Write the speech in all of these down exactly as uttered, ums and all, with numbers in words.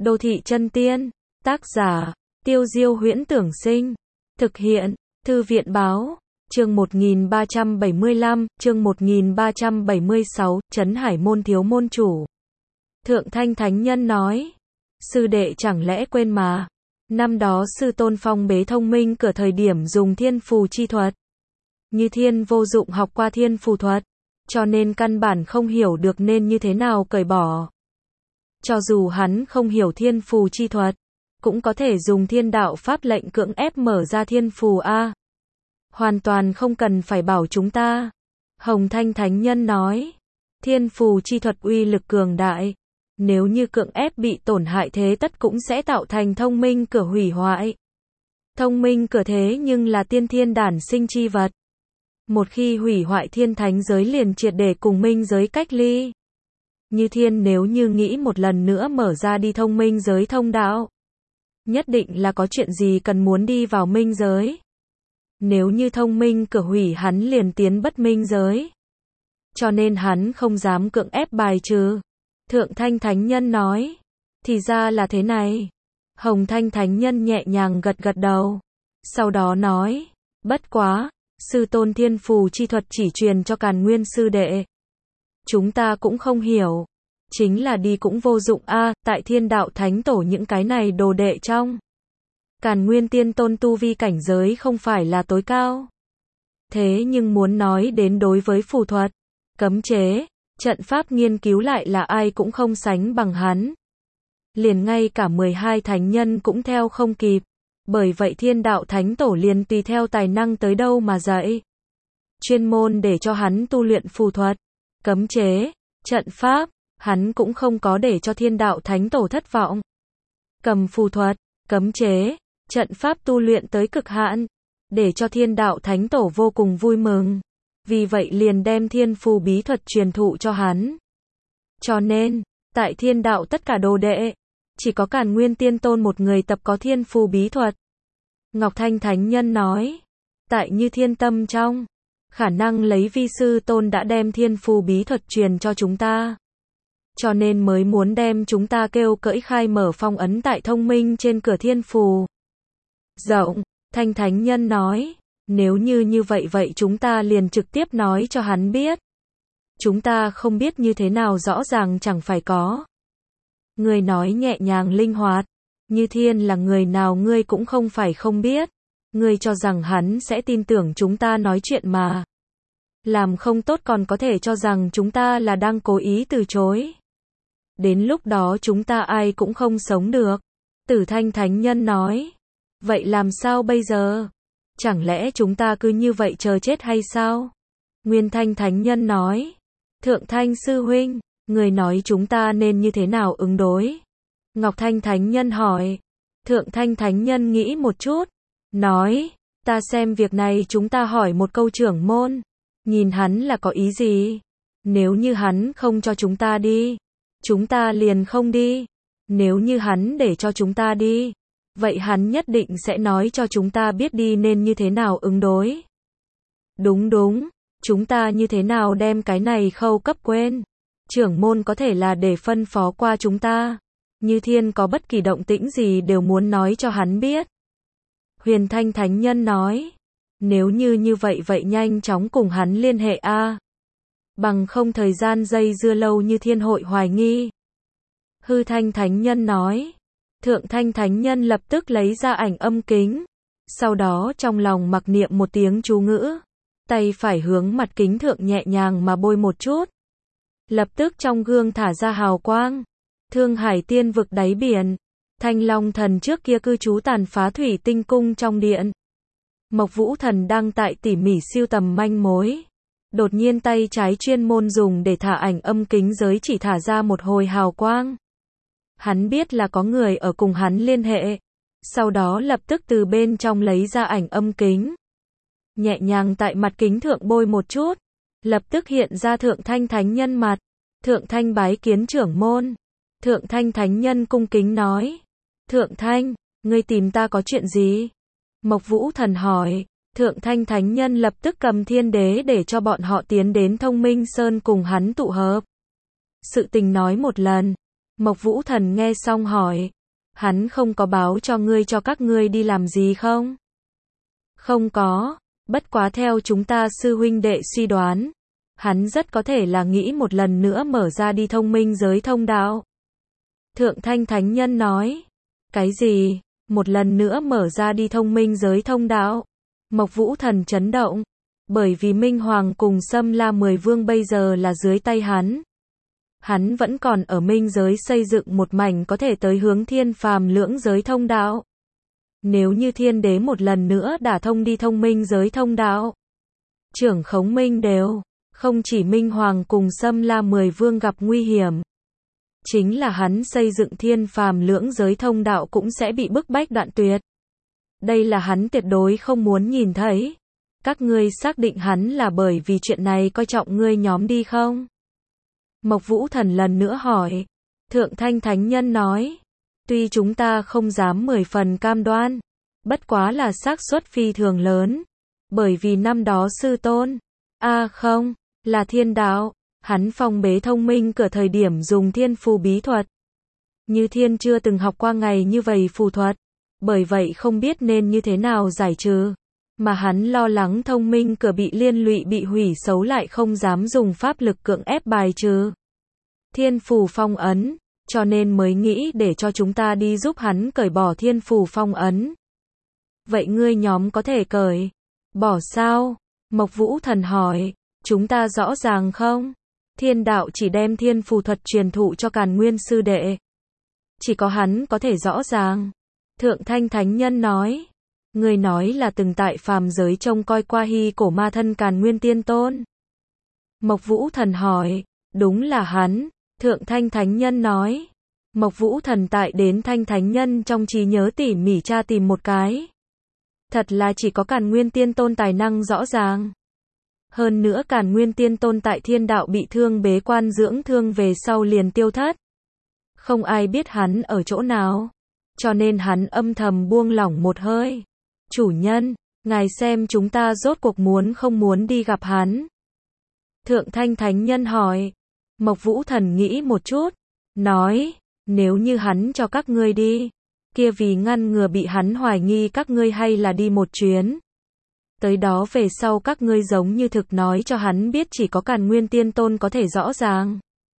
Đô thị chân tiên. Tác giả, Tiêu Diêu Huyễn Tưởng Sinh. Thực hiện, Thư viện Báo. Chương một nghìn ba trăm bảy mươi lăm, chương một nghìn ba trăm bảy mươi sáu, Trấn Hải Môn thiếu môn chủ. Thượng Thanh Thánh Nhân nói, sư đệ chẳng lẽ quên mà, năm đó sư tôn phong bế thông minh cửa thời điểm dùng thiên phù chi thuật. Như Thiên vô dụng học qua thiên phù thuật, cho nên căn bản không hiểu được nên như thế nào cởi bỏ. Cho dù hắn không hiểu thiên phù chi thuật, cũng có thể dùng thiên đạo pháp lệnh cưỡng ép mở ra thiên phù a. Hoàn toàn không cần phải bảo chúng ta. Hồng Thanh Thánh Nhân nói, thiên phù chi thuật uy lực cường đại, nếu như cưỡng ép bị tổn hại thế tất cũng sẽ tạo thành thông minh cửa hủy hoại. Thông minh cửa thế nhưng là tiên thiên đản sinh chi vật. Một khi hủy hoại thiên thánh giới liền triệt để cùng minh giới cách ly. Như Thiên nếu như nghĩ một lần nữa mở ra đi thông minh giới thông đạo, nhất định là có chuyện gì cần muốn đi vào minh giới. Nếu như thông minh cửa hủy hắn liền tiến bất minh giới. Cho nên hắn không dám cưỡng ép bài trừ. Thượng Thanh Thánh Nhân nói, thì ra là thế này. Hồng Thanh Thánh Nhân nhẹ nhàng gật gật đầu. Sau đó nói, bất quá, sư tôn thiên phù chi thuật chỉ truyền cho Càn Nguyên sư đệ. Chúng ta cũng không hiểu. Chính là đi cũng vô dụng a, à, tại thiên đạo thánh tổ những cái này đồ đệ trong. Càn Nguyên tiên tôn tu vi cảnh giới không phải là tối cao. Thế nhưng muốn nói đến đối với phù thuật, cấm chế, trận pháp nghiên cứu lại là ai cũng không sánh bằng hắn. Liền ngay cả mười hai thánh nhân cũng theo không kịp. Bởi vậy thiên đạo thánh tổ liền tùy theo tài năng tới đâu mà dạy. Chuyên môn để cho hắn tu luyện phù thuật, cấm chế, trận pháp, hắn cũng không có để cho thiên đạo thánh tổ thất vọng. Cầm phù thuật, cấm chế, trận pháp tu luyện tới cực hạn, để cho thiên đạo thánh tổ vô cùng vui mừng. Vì vậy liền đem thiên phù bí thuật truyền thụ cho hắn. Cho nên, tại thiên đạo tất cả đồ đệ, chỉ có Càn Nguyên tiên tôn một người tập có thiên phù bí thuật. Ngọc Thanh Thánh Nhân nói, tại Như Thiên tâm trong, khả năng lấy vi sư tôn đã đem thiên phù bí thuật truyền cho chúng ta. Cho nên mới muốn đem chúng ta kêu cỡi khai mở phong ấn tại thông minh trên cửa thiên phù. Rộng, Thanh Thánh Nhân nói, nếu như như vậy vậy chúng ta liền trực tiếp nói cho hắn biết. Chúng ta không biết như thế nào rõ ràng chẳng phải có. Người nói nhẹ nhàng linh hoạt, Như Thiên là người nào ngươi cũng không phải không biết. Ngươi cho rằng hắn sẽ tin tưởng chúng ta nói chuyện mà. Làm không tốt còn có thể cho rằng chúng ta là đang cố ý từ chối. Đến lúc đó chúng ta ai cũng không sống được. Tử Thanh Thánh Nhân nói, vậy làm sao bây giờ? Chẳng lẽ chúng ta cứ như vậy chờ chết hay sao? Nguyên Thanh Thánh Nhân nói, Thượng Thanh Sư Huynh, người nói chúng ta nên như thế nào ứng đối? Ngọc Thanh Thánh Nhân hỏi. Thượng Thanh Thánh Nhân nghĩ một chút, nói, ta xem việc này chúng ta hỏi một câu trưởng môn, nhìn hắn là có ý gì. Nếu như hắn không cho chúng ta đi, chúng ta liền không đi. Nếu như hắn để cho chúng ta đi, vậy hắn nhất định sẽ nói cho chúng ta biết đi nên như thế nào ứng đối. Đúng đúng, chúng ta như thế nào đem cái này khâu cấp quên. Trưởng môn có thể là để phân phó qua chúng ta. Như Thiên có bất kỳ động tĩnh gì đều muốn nói cho hắn biết. Huyền Thanh Thánh Nhân nói, nếu như như vậy vậy nhanh chóng cùng hắn liên hệ a. À. Bằng không thời gian dây dưa lâu Như Thiên hội hoài nghi. Hư Thanh Thánh Nhân nói, Thượng Thanh Thánh Nhân lập tức lấy ra ảnh âm kính. Sau đó trong lòng mặc niệm một tiếng chú ngữ. Tay phải hướng mặt kính thượng nhẹ nhàng mà bôi một chút. Lập tức trong gương thả ra hào quang. Thương Hải tiên vực đáy biển. Thanh Long Thần trước kia cư trú tàn phá thủy tinh cung trong điện. Mộc Vũ Thần đang tại tỉ mỉ siêu tầm manh mối. Đột nhiên tay trái chuyên môn dùng để thả ảnh âm kính giới chỉ thả ra một hồi hào quang. Hắn biết là có người ở cùng hắn liên hệ. Sau đó lập tức từ bên trong lấy ra ảnh âm kính. Nhẹ nhàng tại mặt kính thượng bôi một chút. Lập tức hiện ra Thượng Thanh Thánh Nhân mặt. Thượng Thanh bái kiến trưởng môn. Thượng Thanh Thánh Nhân cung kính nói. Thượng Thanh, ngươi tìm ta có chuyện gì? Mộc Vũ Thần hỏi. Thượng Thanh Thánh Nhân lập tức cầm thiên đế để cho bọn họ tiến đến Thông Minh Sơn cùng hắn tụ hợp. Sự tình nói một lần. Mộc Vũ Thần nghe xong hỏi. Hắn không có báo cho ngươi cho các ngươi đi làm gì không? Không có, bất quá theo chúng ta sư huynh đệ suy đoán. Hắn rất có thể là nghĩ một lần nữa mở ra đi thông minh giới thông đạo. Thượng Thanh Thánh Nhân nói. Cái gì? Một lần nữa mở ra đi thông minh giới thông đạo? Mộc Vũ Thần chấn động. Bởi vì Minh Hoàng cùng Sâm La Mười Vương bây giờ là dưới tay hắn. Hắn vẫn còn ở minh giới xây dựng một mảnh có thể tới hướng thiên phàm lưỡng giới thông đạo. Nếu như thiên đế một lần nữa đả thông đi thông minh giới thông đạo. Trưởng khống minh đều, không chỉ Minh Hoàng cùng Sâm La Mười Vương gặp nguy hiểm. Chính là hắn xây dựng thiên phàm lưỡng giới thông đạo cũng sẽ bị bức bách đoạn tuyệt. Đây là hắn tuyệt đối không muốn nhìn thấy. Các ngươi xác định hắn là bởi vì chuyện này coi trọng ngươi nhóm đi không? Mộc Vũ Thần lần nữa hỏi. Thượng Thanh Thánh Nhân nói. Tuy chúng ta không dám mười phần cam đoan. Bất quá là xác suất phi thường lớn. Bởi vì năm đó sư tôn. A à không, là thiên đạo. Hắn phong bế thông minh cửa thời điểm dùng thiên phù bí thuật. Như thiên chưa từng học qua ngày như vậy phù thuật. Bởi vậy không biết nên như thế nào giải trừ. Mà hắn lo lắng thông minh cửa bị liên lụy bị hủy xấu lại không dám dùng pháp lực cưỡng ép bài trừ. Thiên phù phong ấn, cho nên mới nghĩ để cho chúng ta đi giúp hắn cởi bỏ thiên phù phong ấn. Vậy ngươi nhóm có thể cởi bỏ sao? Mộc Vũ Thần hỏi. Chúng ta rõ ràng không? Thiên đạo chỉ đem thiên phù thuật truyền thụ cho Càn Nguyên sư đệ. Chỉ có hắn có thể rõ ràng. Thượng Thanh Thánh Nhân nói. Ngươi nói là từng tại phàm giới trông coi qua hy cổ ma thân Càn Nguyên Tiên Tôn. Mộc Vũ Thần hỏi. Đúng là hắn. Thượng Thanh Thánh Nhân nói. Mộc Vũ Thần tại đến Thanh Thánh Nhân trong trí nhớ tỉ mỉ tra tìm một cái. Thật là chỉ có Càn Nguyên Tiên Tôn tài năng rõ ràng. Hơn nữa Càn Nguyên Tiên Tôn tại thiên đạo bị thương bế quan dưỡng thương về sau liền tiêu thất. Không ai biết hắn ở chỗ nào. Cho nên hắn âm thầm buông lỏng một hơi. Chủ nhân, ngài xem chúng ta rốt cuộc muốn không muốn đi gặp hắn. Thượng Thanh Thánh Nhân hỏi. Mộc Vũ Thần nghĩ một chút. Nói, nếu như hắn cho các ngươi đi. Kia vì ngăn ngừa bị hắn hoài nghi các ngươi hay là đi một chuyến. Tới đó về sau các ngươi giống như thực nói cho hắn biết chỉ có Càn Nguyên Tiên Tôn có thể rõ ràng.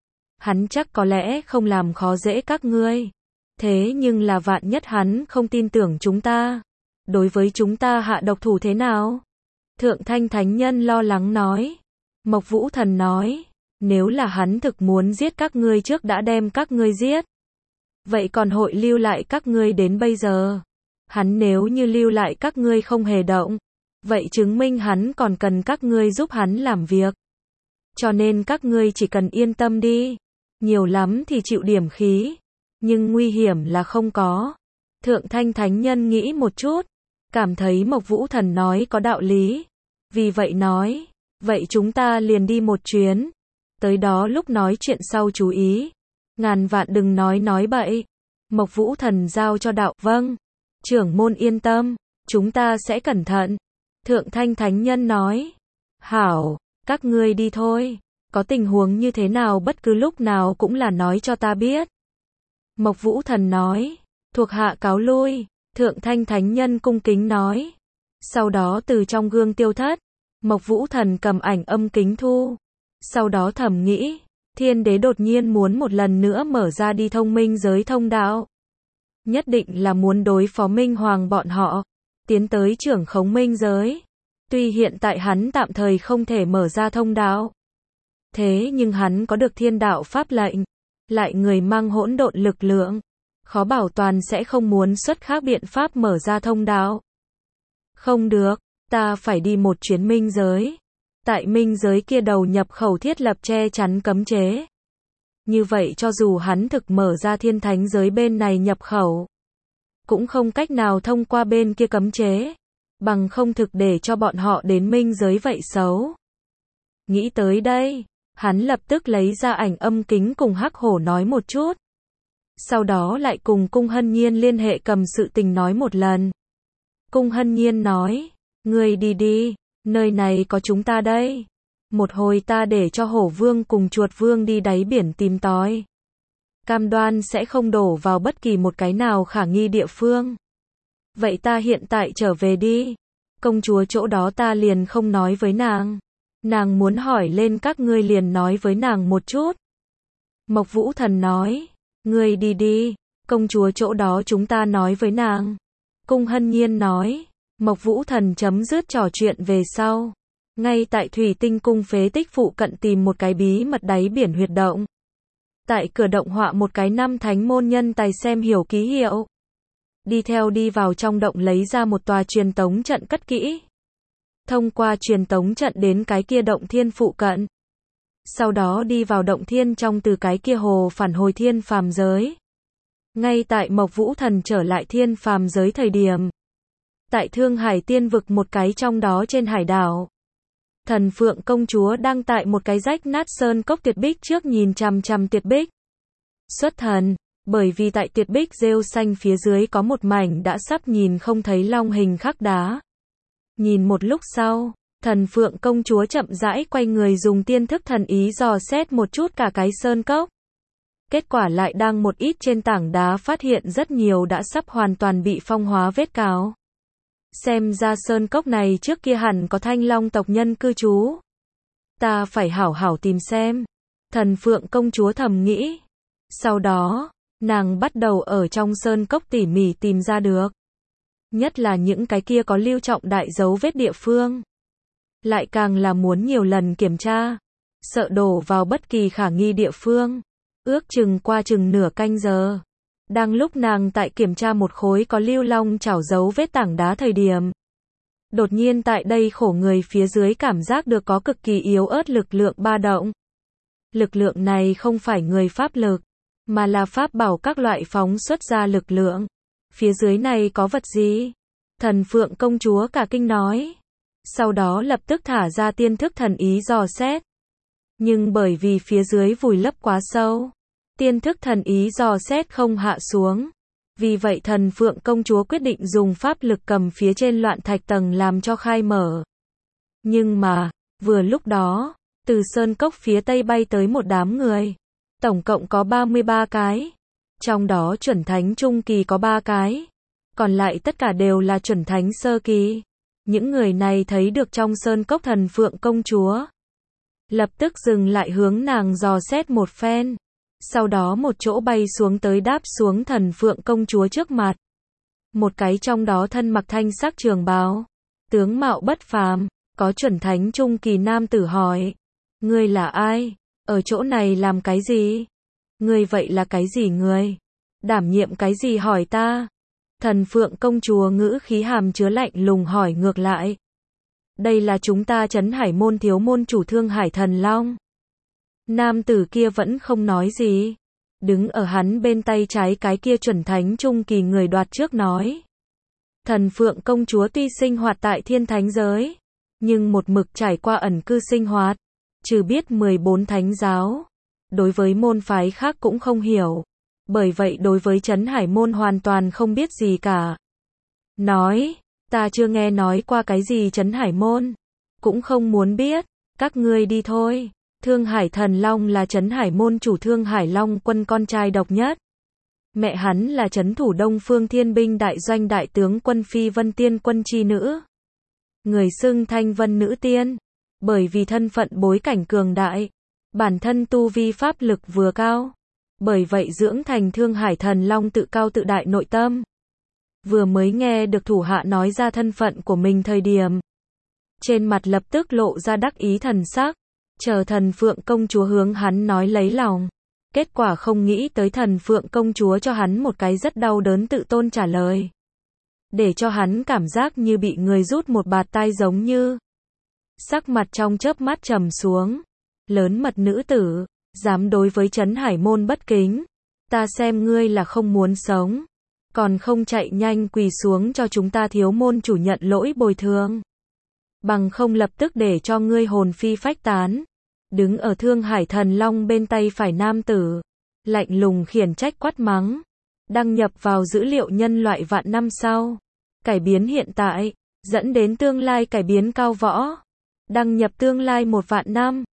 Hắn chắc có lẽ không làm khó dễ các ngươi. Thế nhưng là vạn nhất hắn không tin tưởng chúng ta. Đối với chúng ta hạ độc thủ thế nào? Thượng Thanh Thánh Nhân lo lắng nói. Mộc Vũ Thần nói. Nếu là hắn thực muốn giết các ngươi trước đã đem các ngươi giết. Vậy còn hội lưu lại các ngươi đến bây giờ. Hắn nếu như lưu lại các ngươi không hề động. Vậy chứng minh hắn còn cần các ngươi giúp hắn làm việc. Cho nên các ngươi chỉ cần yên tâm đi. Nhiều lắm thì chịu điểm khí. Nhưng nguy hiểm là không có. Thượng Thanh Thánh Nhân nghĩ một chút. Cảm thấy Mộc Vũ Thần nói có đạo lý. Vì vậy nói. Vậy chúng ta liền đi một chuyến. Tới đó lúc nói chuyện sau chú ý. Ngàn vạn đừng nói nói bậy. Mộc Vũ Thần giao cho đạo. Vâng. Trưởng môn yên tâm. Chúng ta sẽ cẩn thận. Thượng Thanh Thánh Nhân nói. Hảo, các ngươi đi thôi. Có tình huống như thế nào bất cứ lúc nào cũng là nói cho ta biết. Mộc Vũ Thần nói. Thuộc hạ cáo lui. Thượng Thanh Thánh Nhân cung kính nói. Sau đó từ trong gương tiêu thất. Mộc Vũ Thần cầm ảnh âm kính thu. Sau đó thầm nghĩ. Thiên đế đột nhiên muốn một lần nữa mở ra đi thông minh giới thông đạo. Nhất định là muốn đối phó Minh Hoàng bọn họ. Tiến tới trưởng khống minh giới. Tuy hiện tại hắn tạm thời không thể mở ra thông đạo. Thế nhưng hắn có được thiên đạo pháp lệnh. Lại người mang hỗn độn lực lượng. Khó bảo toàn sẽ không muốn xuất khác biện pháp mở ra thông đạo. Không được, ta phải đi một chuyến minh giới. Tại minh giới kia đầu nhập khẩu thiết lập che chắn cấm chế. Như vậy cho dù hắn thực mở ra thiên thánh giới bên này nhập khẩu. Cũng không cách nào thông qua bên kia cấm chế. Bằng không thực để cho bọn họ đến minh giới vậy xấu. Nghĩ tới đây, hắn lập tức lấy ra ảnh âm kính cùng Hắc Hổ nói một chút. Sau đó lại cùng Cung Hân Nhiên liên hệ cầm sự tình nói một lần. Cung Hân Nhiên nói, ngươi đi đi, nơi này có chúng ta đây. Một hồi ta để cho Hổ Vương cùng Chuột Vương đi đáy biển tìm tòi. cam đoan sẽ không đổ vào bất kỳ một cái nào khả nghi địa phương. Vậy ta hiện tại trở về đi. Công chúa chỗ đó ta liền không nói với nàng. Nàng muốn hỏi lên các ngươi liền nói với nàng một chút. Mộc Vũ Thần nói, ngươi đi đi, công chúa chỗ đó chúng ta nói với nàng. Cung Hân Nhiên nói, Mộc Vũ Thần chấm dứt trò chuyện về sau. Ngay tại Thủy Tinh cung phế tích phụ cận tìm một cái bí mật đáy biển huyệt động. Tại cửa động họa một cái năm thánh môn nhân tài xem hiểu ký hiệu. Đi theo đi vào trong động lấy ra một tòa truyền tống trận cất kỹ. Thông qua truyền tống trận đến cái kia động thiên phụ cận. Sau đó đi vào động thiên trong từ cái kia hồ phản hồi thiên phàm giới. Ngay tại Mộc Vũ Thần trở lại thiên phàm giới thời điểm. Tại Thương Hải Tiên vực một cái trong đó trên hải đảo. Thần Phượng công chúa đang tại một cái rách nát sơn cốc tuyệt bích trước nhìn chằm chằm tuyệt bích. Xuất thần, bởi vì tại tuyệt bích rêu xanh phía dưới có một mảnh đã sắp nhìn không thấy long hình khắc đá. Nhìn một lúc sau, Thần Phượng công chúa chậm rãi quay người dùng tiên thức thần ý dò xét một chút cả cái sơn cốc. Kết quả lại đang một ít trên tảng đá phát hiện rất nhiều đã sắp hoàn toàn bị phong hóa vết cào. Xem ra sơn cốc này trước kia hẳn có thanh long tộc nhân cư trú. Ta phải hảo hảo tìm xem. Thần Phượng công chúa thầm nghĩ. Sau đó, nàng bắt đầu ở trong sơn cốc tỉ mỉ tìm ra được. Nhất là những cái kia có lưu trọng đại dấu vết địa phương. Lại càng là muốn nhiều lần kiểm tra. Sợ đổ vào bất kỳ khả nghi địa phương. Ước chừng qua chừng nửa canh giờ. Đang lúc nàng tại kiểm tra một khối có lưu long chảo dấu vết tảng đá thời điểm. Đột nhiên tại đây khổ người phía dưới cảm giác được có cực kỳ yếu ớt lực lượng ba động. Lực lượng này không phải người pháp lực, mà là pháp bảo các loại phóng xuất ra lực lượng. Phía dưới này có vật gì? Thần Phượng công chúa cả kinh nói. Sau đó lập tức thả ra tiên thức thần ý dò xét. Nhưng bởi vì phía dưới vùi lấp quá sâu, tiên thức thần ý dò xét không hạ xuống. Vì vậy Thần Phượng công chúa quyết định dùng pháp lực cầm phía trên loạn thạch tầng làm cho khai mở. Nhưng mà, vừa lúc đó, từ sơn cốc phía tây bay tới một đám người. Tổng cộng có ba mươi ba cái. Trong đó chuẩn thánh trung kỳ có ba cái. Còn lại tất cả đều là chuẩn thánh sơ kỳ. Những người này thấy được trong sơn cốc Thần Phượng công chúa. Lập tức dừng lại hướng nàng dò xét một phen. Sau đó một chỗ bay xuống tới đáp xuống Thần Phượng công chúa trước mặt. Một cái trong đó thân mặc thanh sắc trường bào. Tướng mạo bất phàm, có chuẩn thánh trung kỳ nam tử hỏi. Ngươi là ai? Ở chỗ này làm cái gì? Ngươi vậy là cái gì ngươi? Đảm nhiệm cái gì hỏi ta? Thần Phượng công chúa ngữ khí hàm chứa lạnh lùng hỏi ngược lại. Đây là chúng ta Trấn Hải môn thiếu môn chủ Thương Hải Thần Long. Nam tử kia vẫn không nói gì. Đứng ở hắn bên tay trái cái kia chuẩn thánh trung kỳ người đoạt trước nói. Thần Phượng công chúa tuy sinh hoạt tại thiên thánh giới, nhưng một mực trải qua ẩn cư sinh hoạt, trừ biết mười bốn thánh giáo. Đối với môn phái khác cũng không hiểu. Bởi vậy đối với Trấn Hải môn hoàn toàn không biết gì cả. Nói, ta chưa nghe nói qua cái gì Trấn Hải môn. Cũng không muốn biết, các ngươi đi thôi. Thương Hải Thần Long là Trấn Hải môn chủ Thương Hải Long quân con trai độc nhất. Mẹ hắn là trấn thủ Đông Phương Thiên binh đại doanh đại tướng quân Phi Vân Tiên quân chi nữ. Người xưng Thanh Vân nữ tiên. Bởi vì thân phận bối cảnh cường đại, bản thân tu vi pháp lực vừa cao. Bởi vậy dưỡng thành Thương Hải Thần Long tự cao tự đại nội tâm. Vừa mới nghe được thủ hạ nói ra thân phận của mình thời điểm. Trên mặt lập tức lộ ra đắc ý thần sắc. Chờ Thần Phượng công chúa hướng hắn nói lấy lòng. Kết quả không nghĩ tới Thần Phượng công chúa cho hắn một cái rất đau đớn tự tôn trả lời. Để cho hắn cảm giác như bị người rút một bạt tai giống như. Sắc mặt trong chớp mắt trầm xuống. Lớn mật nữ tử, dám đối với Trấn Hải môn bất kính. Ta xem ngươi là không muốn sống. Còn không chạy nhanh quỳ xuống cho chúng ta thiếu môn chủ nhận lỗi bồi thường. Bằng không lập tức để cho ngươi hồn phi phách tán. Đứng ở Thương Hải Thần Long bên tay phải nam tử. Lạnh lùng khiển trách quát mắng. Đăng nhập vào dữ liệu nhân loại vạn năm sau. Cải biến hiện tại, dẫn đến tương lai cải biến cao võ. Đăng nhập tương lai một vạn năm.